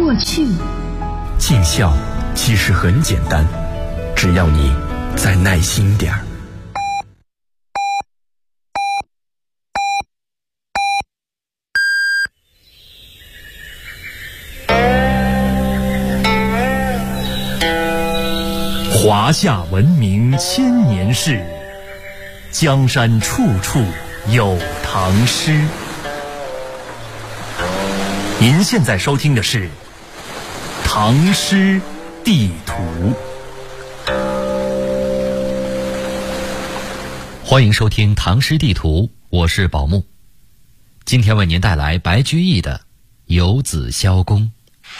过去。 尽孝其实很简单，只要你再耐心点儿。 华夏文明千年事，江山处处有唐诗。您现在收听的是《唐诗地图》。 欢迎收听《唐诗地图》，我是宝木。今天为您带来白居易的《游子萧公》。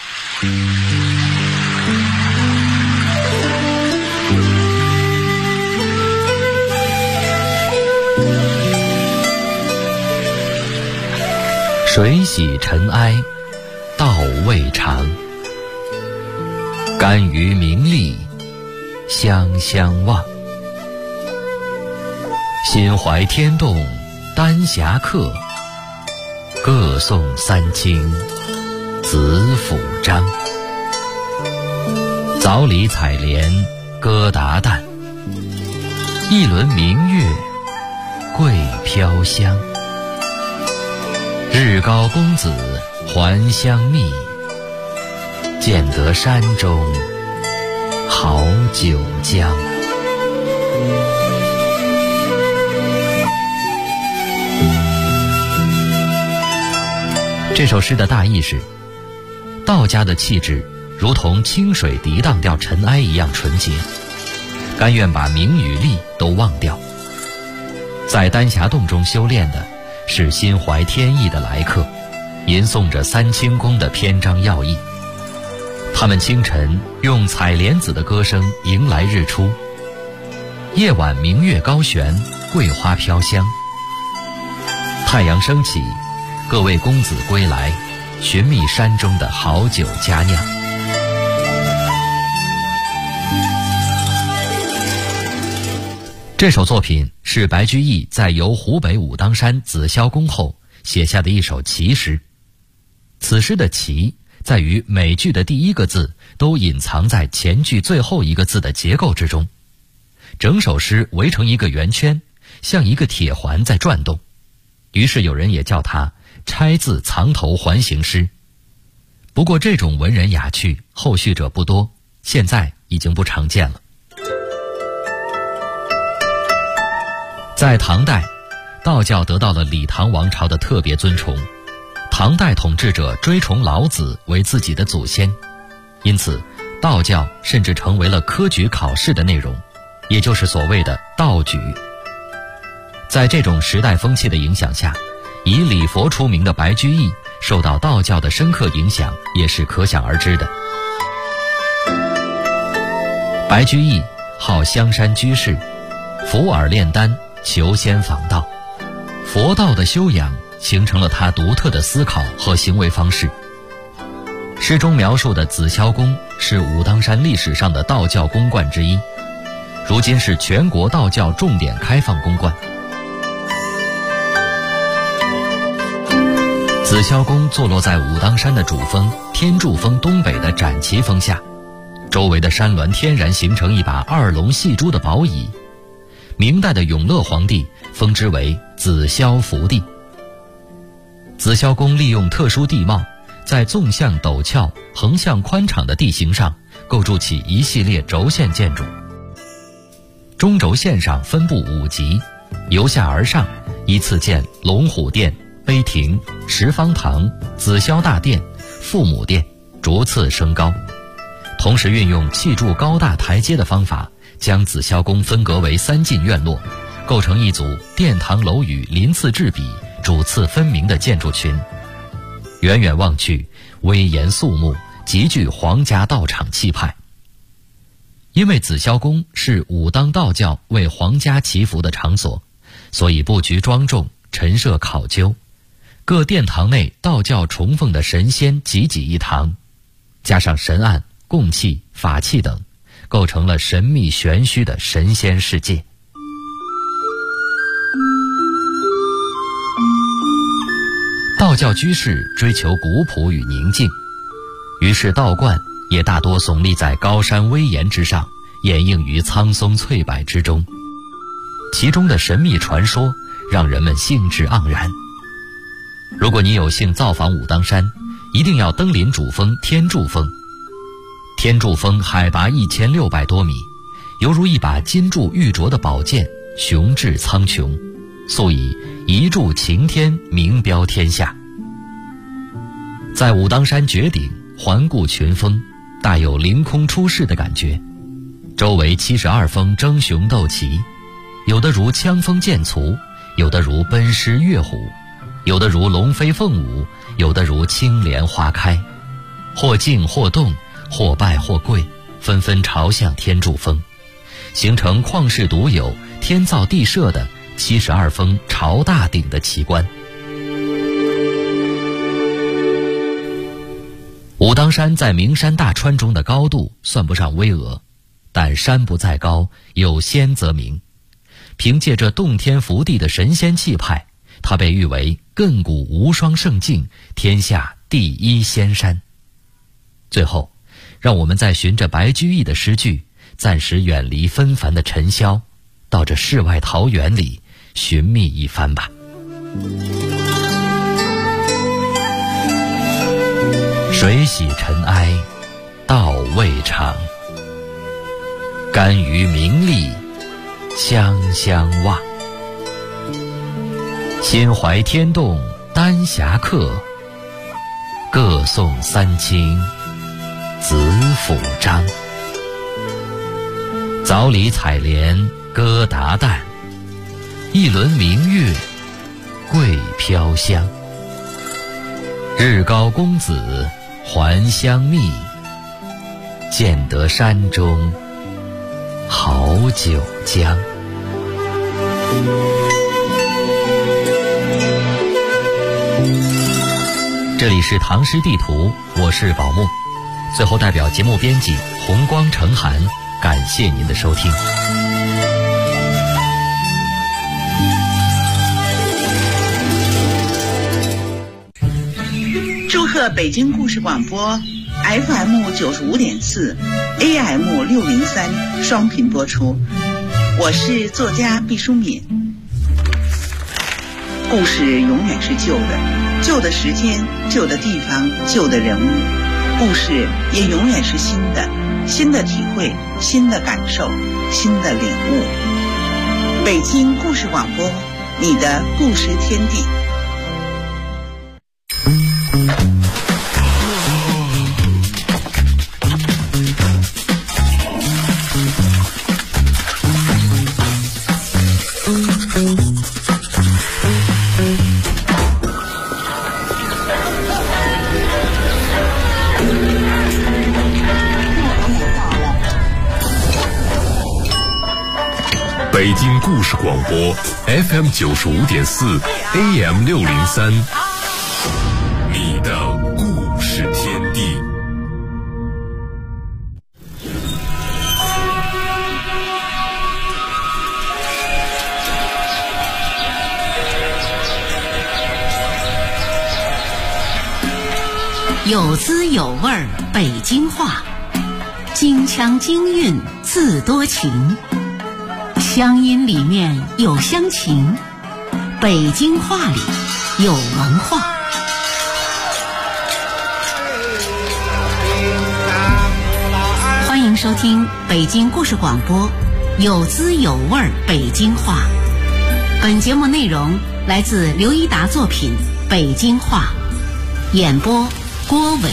水洗尘埃道未长，甘于名利相相忘。心怀天动丹霞客，各送三清子府章。早理采莲歌达旦，一轮明月桂飘香。日高公子还乡觅，见得山中好酒浆。这首诗的大意是，道家的气质如同清水涤荡掉尘埃一样纯洁，甘愿把名与利都忘掉。在丹霞洞中修炼的是心怀天意的来客，吟诵着三清宫的篇章要义。他们清晨用采莲子的歌声迎来日出，夜晚明月高悬，桂花飘香。太阳升起，各位公子归来，寻觅山中的好酒佳酿。这首作品是白居易在游湖北武当山紫霄宫后写下的一首奇诗。此诗的奇在于每句的第一个字都隐藏在前句最后一个字的结构之中，整首诗围成一个圆圈，像一个铁环在转动，于是有人也叫它拆字藏头环形诗。不过这种文人雅趣后续者不多，现在已经不常见了。在唐代，道教得到了李唐王朝的特别尊崇，唐代统治者追崇老子为自己的祖先，因此道教甚至成为了科举考试的内容，也就是所谓的道举。在这种时代风气的影响下，以礼佛出名的白居易受到道教的深刻影响也是可想而知的。白居易好香山居士，伏耳炼丹，求仙访道，佛道的修养形成了他独特的思考和行为方式。诗中描述的紫霄宫是武当山历史上的道教宫观之一，如今是全国道教重点开放宫观。紫霄宫坐落在武当山的主峰天柱峰东北的展旗峰下，周围的山峦天然形成一把二龙戏珠的宝椅。明代的永乐皇帝封之为紫霄福地。紫霄宫利用特殊地貌，在纵向陡峭、横向宽敞的地形上构筑起一系列轴线建筑。中轴线上分布5级，由下而上依次建龙虎殿、碑亭、十方堂、紫霄大殿、父母殿，逐次升高。同时运用砌筑高大台阶的方法，将紫霄宫分隔为3进院落，构成一组殿堂楼宇鳞次栉比、主次分明的建筑群。远远望去，威严肃穆，极具皇家道场气派。因为紫霄宫是武当道教为皇家祈福的场所，所以布局庄重，陈设考究。各殿堂内道教崇奉的神仙济济一堂，加上神案、供器、法器等，构成了神秘玄虚的神仙世界。道教居士追求古朴与宁静， 于是道观也大多耸立在高山危岩之上，掩映于苍松翠柏之中。其中的神秘传说让人们兴致盎然。如果你有幸造访武当山，一定要登临主峰天柱峰。天柱峰海拔1600多米，犹如一把金铸玉琢的宝剑，雄峙苍穹，素以一柱擎天名标天下。在武当山绝顶环顾群峰，大有凌空出世的感觉。周围72峰争雄斗奇，有的如枪锋剑簇，有的如奔狮跃虎，有的如龙飞凤舞，有的如青莲花开，或静或动，或败或贵，纷纷朝向天柱峰，形成旷世独有、天造地设的72峰朝大顶的奇观。武当山在名山大川中的高度算不上巍峨，但山不在高，有仙则名。凭借着洞天福地的神仙气派，它被誉为亘古无双胜境，天下第一仙山。最后，让我们再循着白居易的诗句，暂时远离纷繁的尘嚣，到这世外桃源里寻觅一番吧。水洗尘埃道未长，甘于名利相相望。心怀天动丹霞客，各送三清子府章。早里采莲歌达旦，一轮明月桂飘香。日高公子还乡觅，见得山中好酒浆。这里是唐诗地图，我是宝木。最后代表节目编辑红光成寒，感谢您的收听。 祝贺北京故事广播 FM 95.4 AM 603双频播出。我是作家毕淑敏。故事永远是旧的，旧的时间，旧的地方，旧的人物。故事也永远是新的，新的体会，新的感受，新的领悟。北京故事广播，你的故事天地。 北京故事广播 FM 95.4 AM 603，你的故事天地。 有滋有味儿北京话，京腔京韵字多情，乡音里面有乡情，北京话里有文化。欢迎收听北京故事广播，有滋有味儿北京话。本节目内容来自刘一达作品《北京话》，演播郭伟。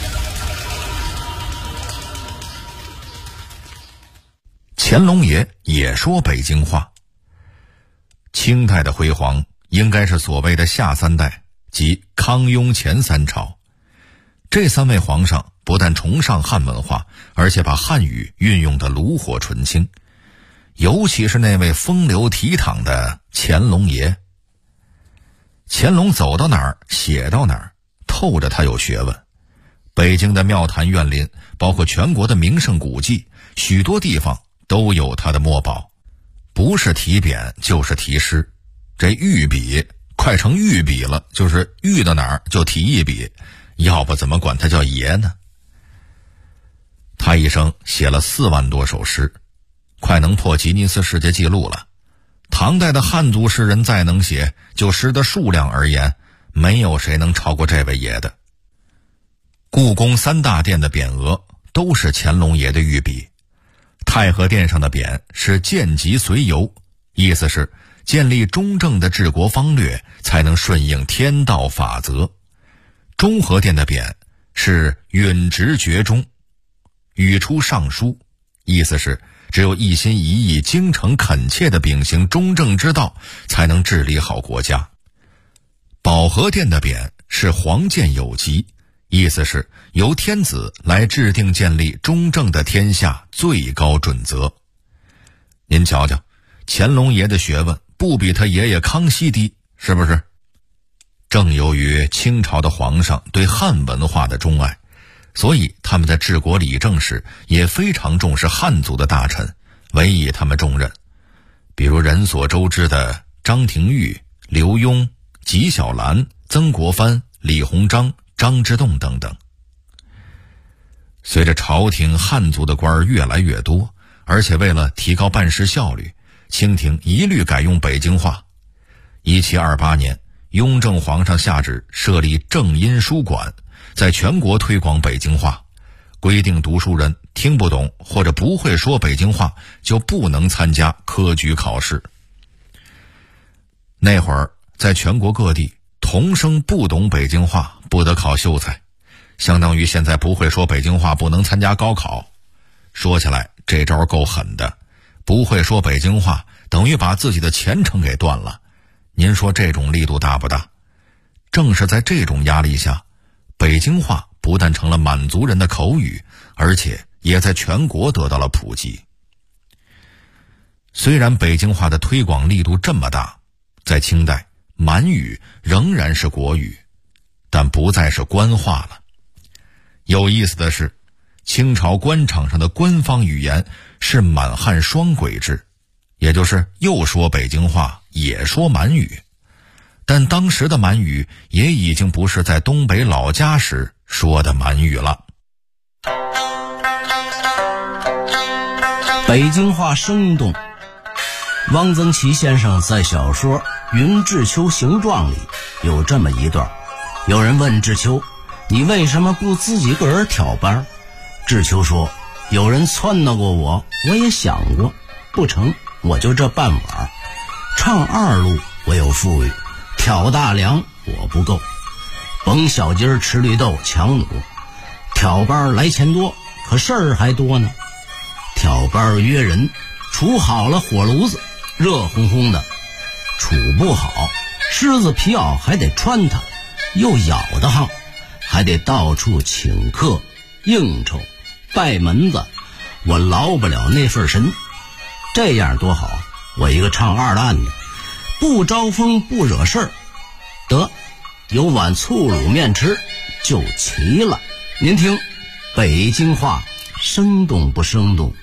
乾隆爷也说北京话。清代的辉煌应该是所谓的下三代，即康雍乾三朝。这三位皇上不但崇尚汉文化，而且把汉语运用得炉火纯青。尤其是那位风流倜傥的乾隆爷。乾隆走到哪儿写到哪儿，透着他有学问。北京的庙坛苑林，包括全国的名胜古迹，许多地方都有他的墨宝，不是题匾就是题诗。这御笔快成御笔了，就是御到哪儿就题一笔，要不怎么管他叫爷呢？ 他一生写了4万多首诗，快能破吉尼斯世界纪录了。唐代的汉族诗人再能写，就诗的数量而言，没有谁能超过这位爷的。故宫3大殿的匾额都是乾隆爷的御笔。太和殿上的匾是见吉随游，意思是建立中正的治国方略，才能顺应天道法则。中和殿的匾是允直绝中，语出尚书，意思是只有一心一意、精诚恳切地秉行中正之道，才能治理好国家。保和殿的匾是皇建有极，意思是由天子来制定建立中正的天下最高准则。您瞧瞧，乾隆爷的学问不比他爷爷康熙低，是不是？正由于清朝的皇上对汉文化的钟爱，所以他们在治国理政时也非常重视汉族的大臣，委以他们重任。比如人所周知的张廷玉、刘墉、纪晓岚、曾国藩、李鸿章、张之洞等等。随着朝廷汉族的官儿越来越多，而且为了提高办事效率，清廷一律改用北京话。1728年，雍正皇上下旨设立正音书馆，在全国推广北京话，规定读书人听不懂或者不会说北京话就不能参加科举考试。那会儿在全国各地，童生不懂北京话不得考秀才，相当于现在不会说北京话不能参加高考。说起来这招够狠的，不会说北京话等于把自己的前程给断了。您说这种力度大不大？正是在这种压力下，北京话不但成了满族人的口语，而且也在全国得到了普及。虽然北京话的推广力度这么大，在清代满语仍然是国语，但不再是官话了。有意思的是，清朝官场上的官方语言是满汉双轨制，也就是又说北京话也说满语。但当时的满语也已经不是在东北老家时说的满语了。 北京话生动。汪曾祺先生在小说《云志秋行状》里有这么一段，有人问志秋，你为什么不自己个儿挑班？志秋说，有人撺掇过我，我也想过，不成，我就这半碗。唱二路我有富裕，挑大梁我不够，甭小鸡儿吃绿豆强弩，挑班来钱多，可事儿还多呢。挑班约人，处好了火炉子，热烘烘的；处不好，狮子皮袄还得穿它，又咬得慌，还得到处请客应酬拜门子，我劳不了那份神。这样多好，我一个唱二烂的，不招风不惹事儿，得有碗醋卤面吃就齐了。您听北京话生动不生动？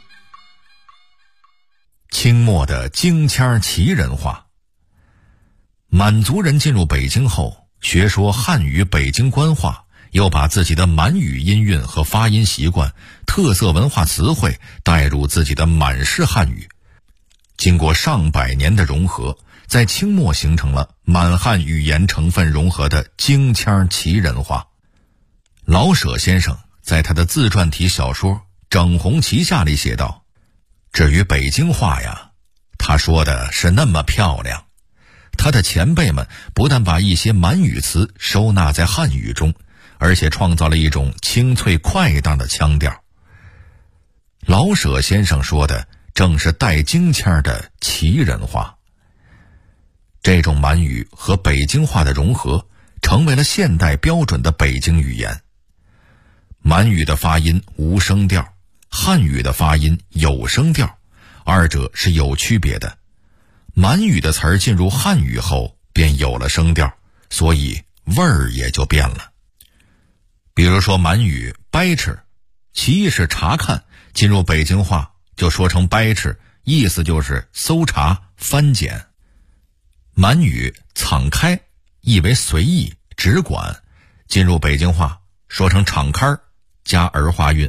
清末的京腔旗人话。满族人进入北京后，学说汉语北京官话，又把自己的满语音韵和发音习惯、特色文化词汇带入自己的满式汉语，经过上百年的融合，在清末形成了满汉语言成分融合的京腔旗人话。老舍先生在他的自传体小说《整红旗下》里写道，至于北京话呀，他说的是那么漂亮，他的前辈们不但把一些满语词收纳在汉语中，而且创造了一种清脆快当的腔调。老舍先生说的正是带京腔的旗人话。这种满语和北京话的融合，成为了现代标准的北京语言。满语的发音无声调，汉语的发音有声调，二者是有区别的。满语的词儿进入汉语后便有了声调，所以味儿也就变了。比如说满语掰吃，其意是查看，进入北京话就说成掰吃，意思就是搜查翻检。满语敞开，意为随意只管，进入北京话说成敞开，加儿化韵，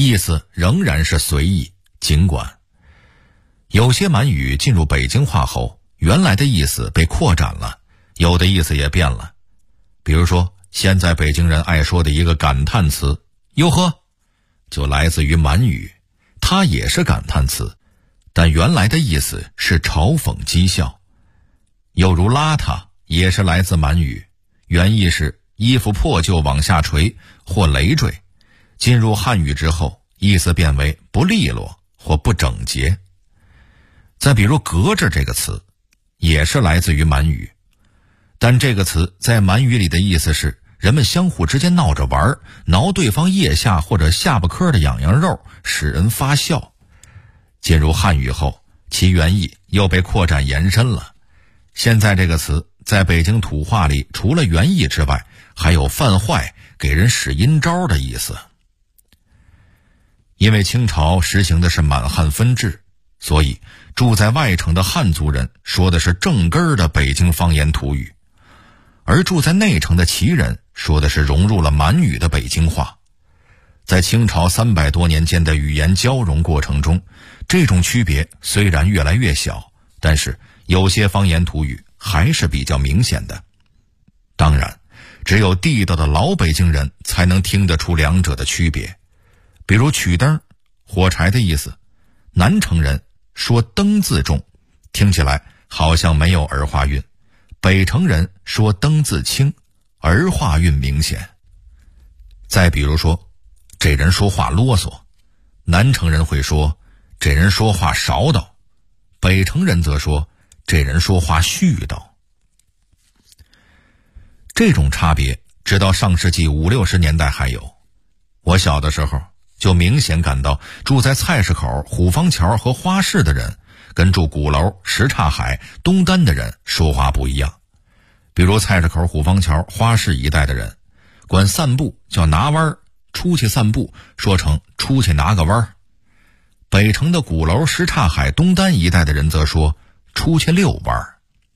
意思仍然是随意。尽管有些满语进入北京话后，原来的意思被扩展了，有的意思也变了。比如说现在北京人爱说的一个感叹词哟呵，就来自于满语，它也是感叹词，但原来的意思是嘲讽讥笑。又如邋遢也是来自满语，原意是衣服破旧往下垂或累赘，进入汉语之后，意思变为不利落或不整洁。再比如隔着这个词，也是来自于满语，但这个词在满语里的意思是人们相互之间闹着玩，挠对方腋下或者下巴颏的痒痒肉，使人发笑。进入汉语后，其原意又被扩展延伸了。现在这个词在北京土话里，除了原意之外，还有犯坏、给人使阴招的意思。因为清朝实行的是满汉分治，所以住在外城的汉族人说的是正根的北京方言土语，而住在内城的旗人说的是融入了满语的北京话。在清朝300多年间的语言交融过程中，这种区别虽然越来越小，但是有些方言土语还是比较明显的。当然，只有地道的老北京人才能听得出两者的区别。比如曲灯，火柴的意思，南城人说灯字重，听起来好像没有儿化韵；北城人说灯字轻，儿化韵明显。再比如说，这人说话啰嗦，南城人会说这人说话少叨，北城人则说这人说话絮叨。这种差别直到上世纪50、60年代还有。我小的时候就明显感到，住在菜市口、虎坊桥和花市的人跟住鼓楼、什刹海、东单的人说话不一样。比如菜市口、虎坊桥、花市一带的人管散步叫拿弯儿，出去散步说成出去拿个弯儿。北城的鼓楼、什刹海、东单一带的人则说出去遛弯儿。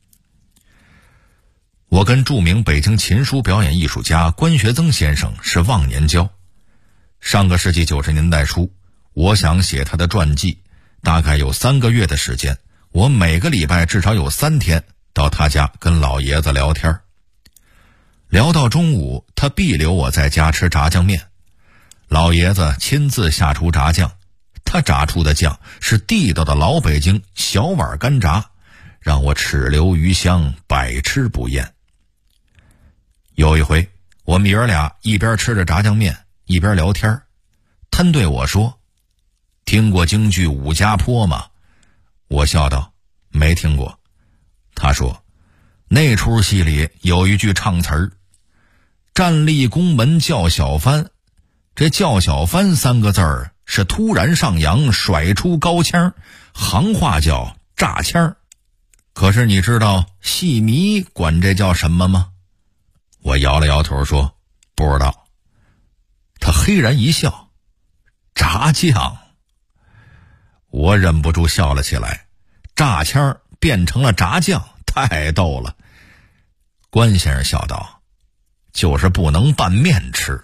我跟著名北京琴书表演艺术家关学增先生是忘年交。上个世纪90年代初，我想写他的传记，大概有3个月的时间，我每个礼拜至少有3天到他家跟老爷子聊天。聊到中午，他必留我在家吃炸酱面。老爷子亲自下厨炸酱，他炸出的酱是地道的老北京小碗干炸，让我齿留余香，百吃不厌。有一回，我们爷儿俩一边吃着炸酱面一边聊天，他对我说：“听过京剧《武家坡》吗？”我笑道：“没听过。”他说：“那出戏里有一句唱词儿，站立宫门叫小帆，这叫小帆3个字儿是突然上扬甩出高腔，行话叫炸腔。可是你知道戏迷管这叫什么吗？”我摇了摇头说：“不知道。”他嘿然一笑：“炸酱。”我忍不住笑了起来，炸腔变成了炸酱，太逗了。关先生笑道：“就是不能拌面吃。”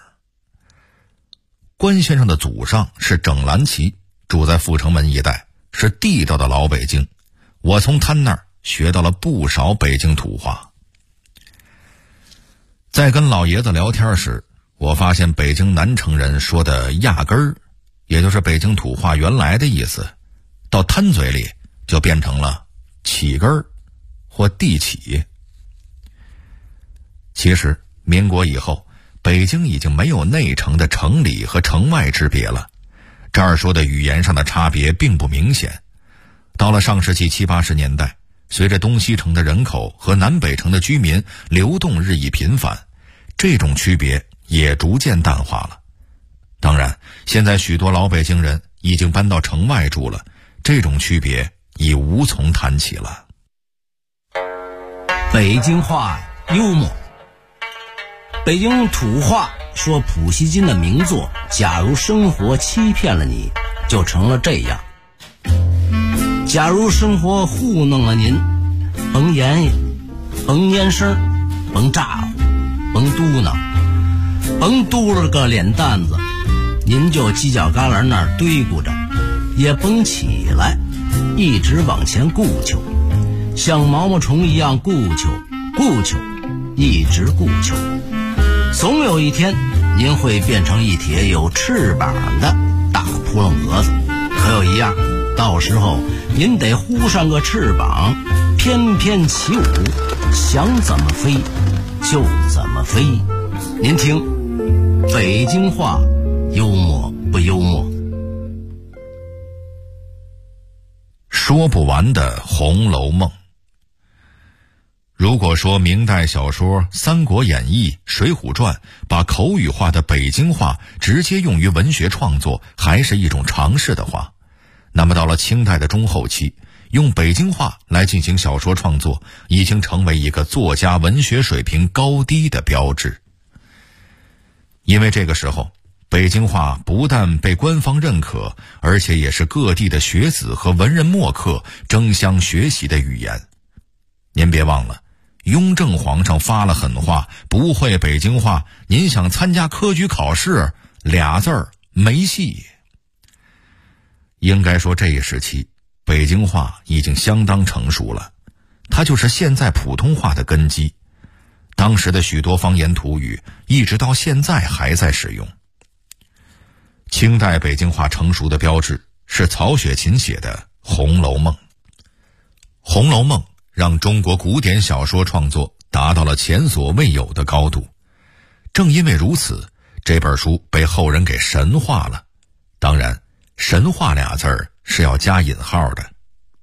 关先生的祖上是整蓝旗，住在阜成门一带，是地道的老北京。我从他那儿学到了不少北京土话。在跟老爷子聊天时，我发现北京南城人说的压根儿，也就是北京土话原来的意思，到摊嘴里就变成了起根儿或地起。其实民国以后，北京已经没有内城的城里和城外之别了，这儿说的语言上的差别并不明显。到了上世纪70、80年代，随着东西城的人口和南北城的居民流动日益频繁，这种区别也逐渐淡化了。当然，现在许多老北京人已经搬到城外住了，这种区别已无从谈起了。 北京话幽默。北京土话说普希金的名作《假如生活欺骗了你》就成了这样：假如生活糊弄了您，甭言语，甭蔫声，甭咋呼，甭嘟囔，甭嘟了个脸蛋子， 您就犄角旮旯那儿堆咕着，也甭起来，一直往前顾求，像毛毛虫一样顾求，一直顾求。总有一天，您会变成一帖有翅膀的大扑棱蛾子。可有一样，到时候您得呼上个翅膀，翩翩起舞，想怎么飞就怎么飞。您听，北京话幽默不幽默？ 说不完的《红楼梦》。如果说明代小说《三国演义》《水浒传》把口语化的北京话直接用于文学创作还是一种常识的话，那么到了清代的中后期，用北京话来进行小说创作已经成为一个作家文学水平高低的标志。因为这个时候，北京话不但被官方认可，而且也是各地的学子和文人墨客争相学习的语言。您别忘了，雍正皇上发了狠话，不会北京话，您想参加科举考试，2字儿没戏。应该说这一时期，北京话已经相当成熟了，它就是现在普通话的根基。当时的许多方言土语，一直到现在还在使用。清代北京话成熟的标志是曹雪芹写的《红楼梦》。《红楼梦》让中国古典小说创作达到了前所未有的高度。正因为如此，这本书被后人给神化了。当然，神话2字儿是要加引号的。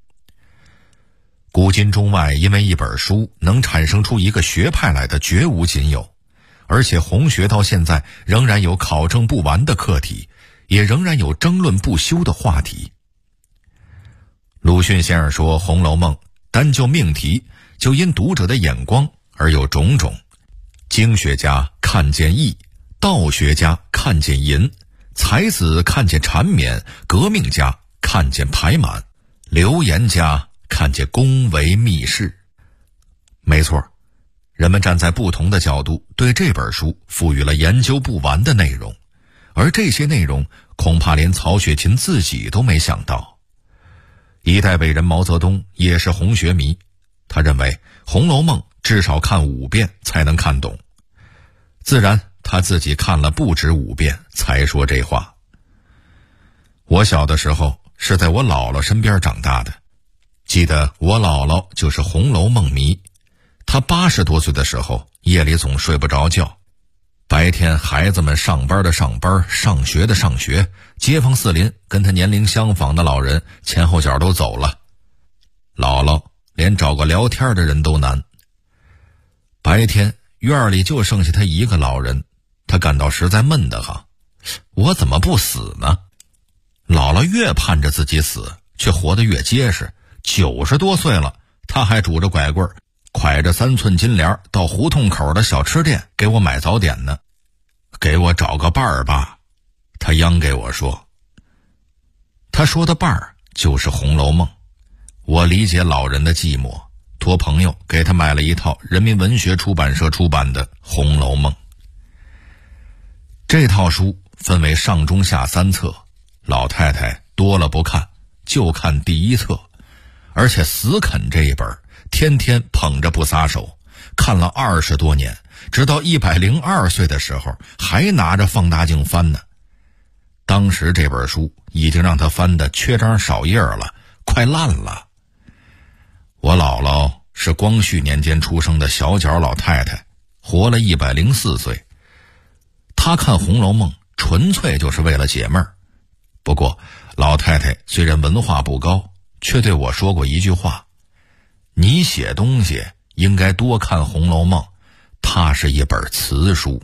古今中外因为一本书能产生出一个学派来的绝无仅有，而且红学到现在仍然有考证不完的课题，也仍然有争论不休的话题。鲁迅先生说，《红楼梦》单就命题，就因读者的眼光而有种种。经学家看见义，道学家看见淫，才子看见缠绵，革命家看见排满，流言家看见宫闱秘事。没错，人们站在不同的角度对这本书赋予了研究不完的内容，而这些内容恐怕连曹雪芹自己都没想到。一代伟人毛泽东也是红学迷，他认为《红楼梦》至少看5遍才能看懂，自然他自己看了不止5遍才说这话。我小的时候是在我姥姥身边长大的，记得我姥姥就是《红楼梦》迷，她80多岁的时候夜里总睡不着觉，白天孩子们上班的上班，上学的上学，街坊四邻跟他年龄相仿的老人前后脚都走了，姥姥连找个聊天的人都难。白天院里就剩下他一个老人，他感到实在闷得慌，我怎么不死呢？姥姥越盼着自己死，却活得越结实，90多岁了，他还拄着拐棍，挎着3寸金莲到胡同口的小吃店给我买早点呢。给我找个伴儿吧，他央给我说。他说的伴儿就是《红楼梦》。我理解老人的寂寞，托朋友给他买了一套人民文学出版社出版的《红楼梦》。这套书分为上中下3册，老太太多了不看，就看第1册，而且死啃这一本，天天捧着不撒手，看了20多年，直到102岁的时候还拿着放大镜翻呢。当时这本书已经让他翻得缺张少页了，快烂了。我姥姥是光绪年间出生的小脚老太太，活了104岁。她看《红楼梦》纯粹就是为了解闷儿。不过老太太虽然文化不高，却对我说过一句话：你写东西应该多看《红楼梦》，它是一本词书。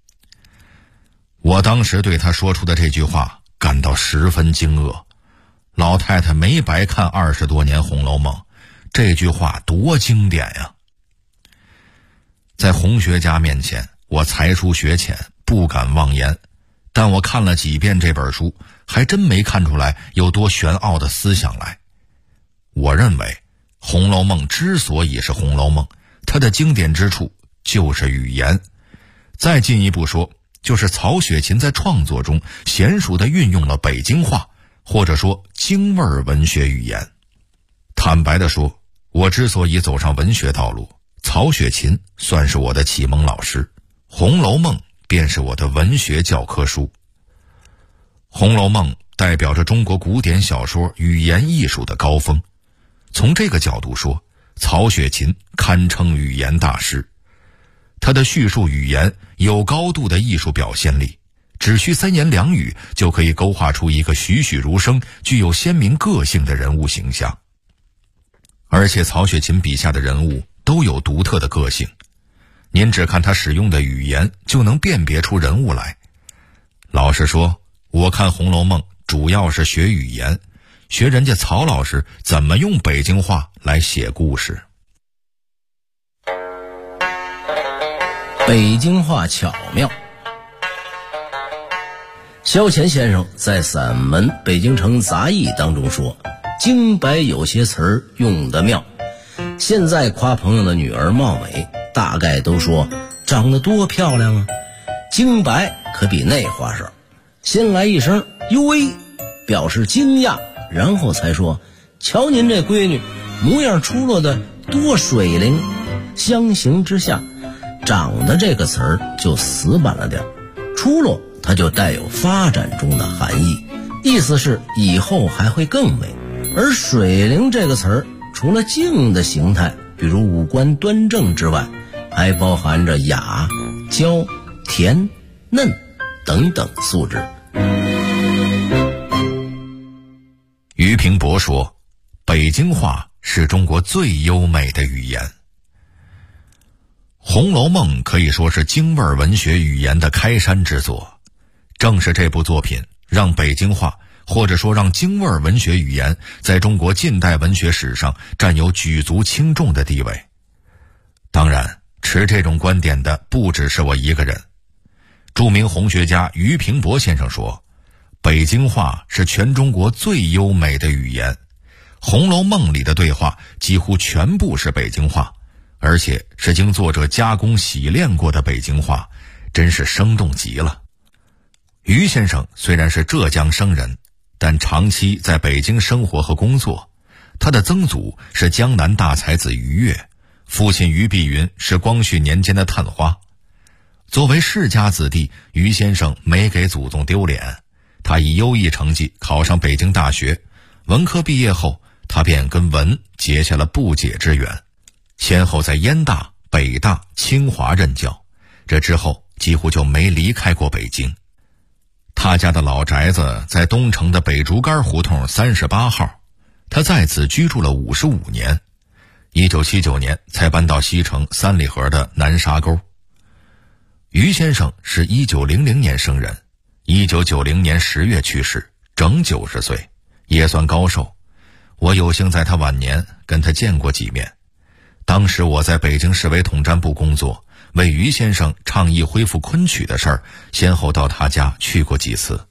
我当时对她说出的这句话感到十分惊愕。老太太没白看20多年《红楼梦》，这句话多经典呀！在红学家面前，我才疏学浅，不敢妄言，但我看了几遍这本书，还真没看出来有多玄奥的思想来。我认为《红楼梦》之所以是《红楼梦》，它的经典之处就是语言。再进一步说， 就是曹雪芹在创作中娴熟地运用了北京话，或者说京味儿文学语言。坦白地说，我之所以走上文学道路，曹雪芹算是我的启蒙老师，《红楼梦》便是我的文学教科书。《红楼梦》代表着中国古典小说语言艺术的高峰，从这个角度说，曹雪芹堪称语言大师。他的叙述语言有高度的艺术表现力，只需3言2语就可以勾画出一个栩栩如生、具有鲜明个性的人物形象。而且曹雪芹笔下的人物都有独特的个性，您只看他使用的语言就能辨别出人物来。老实说，我看《红楼梦》主要是学语言，学人家曹老师怎么用北京话来写故事。 北京话巧妙。萧乾先生在散文《北京城杂艺》当中说，京白有些词儿用得妙。现在夸朋友的女儿貌美，大概都说长得多漂亮啊。京白可比那话少，先来一声哟喂，表示惊讶，然后才说瞧您这闺女模样出落的多水灵。相形之下，长得这个词儿就死板了点，出落它就带有发展中的含义，意思是以后还会更美。而水灵这个词儿除了静的形态，比如五官端正之外，还包含着雅、娇、甜、嫩等等素质。 俞平伯说，北京话是中国最优美的语言。《红楼梦》可以说是京味儿文学语言的开山之作，正是这部作品让北京话，或者说让京味儿文学语言在中国近代文学史上占有举足轻重的地位。当然，持这种观点的不只是我一个人。著名红学家俞平伯先生说，北京话是全中国最优美的语言，《红楼梦》里的对话几乎全部是北京话，而且是经作者加工洗练过的北京话，真是生动极了。俞先生虽然是浙江生人，但长期在北京生活和工作。他的曾祖是江南大才子俞越，父亲俞碧云是光绪年间的探花。作为世家子弟，俞先生没给祖宗丢脸，他以优异成绩考上北京大学，文科毕业后，他便跟文结下了不解之缘，先后在燕大、北大、清华任教，这之后几乎就没离开过北京。他家的老宅子在东城的北竹竿胡同38号，他在此居住了55年，1979年才搬到西城3里河的南沙沟。俞先生是1900年生人，1990年10月去世，整90岁，也算高寿。我有幸在他晚年跟他见过几面。当时我在北京市委统战部工作，为俞先生倡议恢复昆曲的事儿，先后到他家去过几次。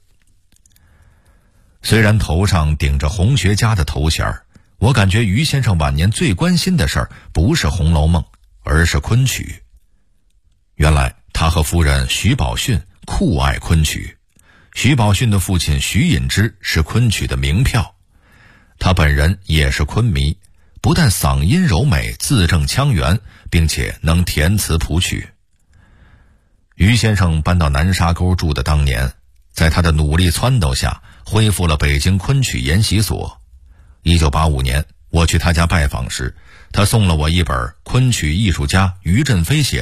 虽然头上顶着红学家的头衔，我感觉俞先生晚年最关心的事儿不是《红楼梦》，而是昆曲。原来他和夫人徐宝训酷爱昆曲，徐宝训的父亲徐引之是昆曲的名票，他本人也是昆迷，不但嗓音柔美，字正腔圆，并且能填词谱曲。俞先生搬到南沙沟住的当年，在他的努力撺掇下，恢复了北京昆曲研习所。1985年我去他家拜访时，他送了我一本昆曲艺术家俞振飞写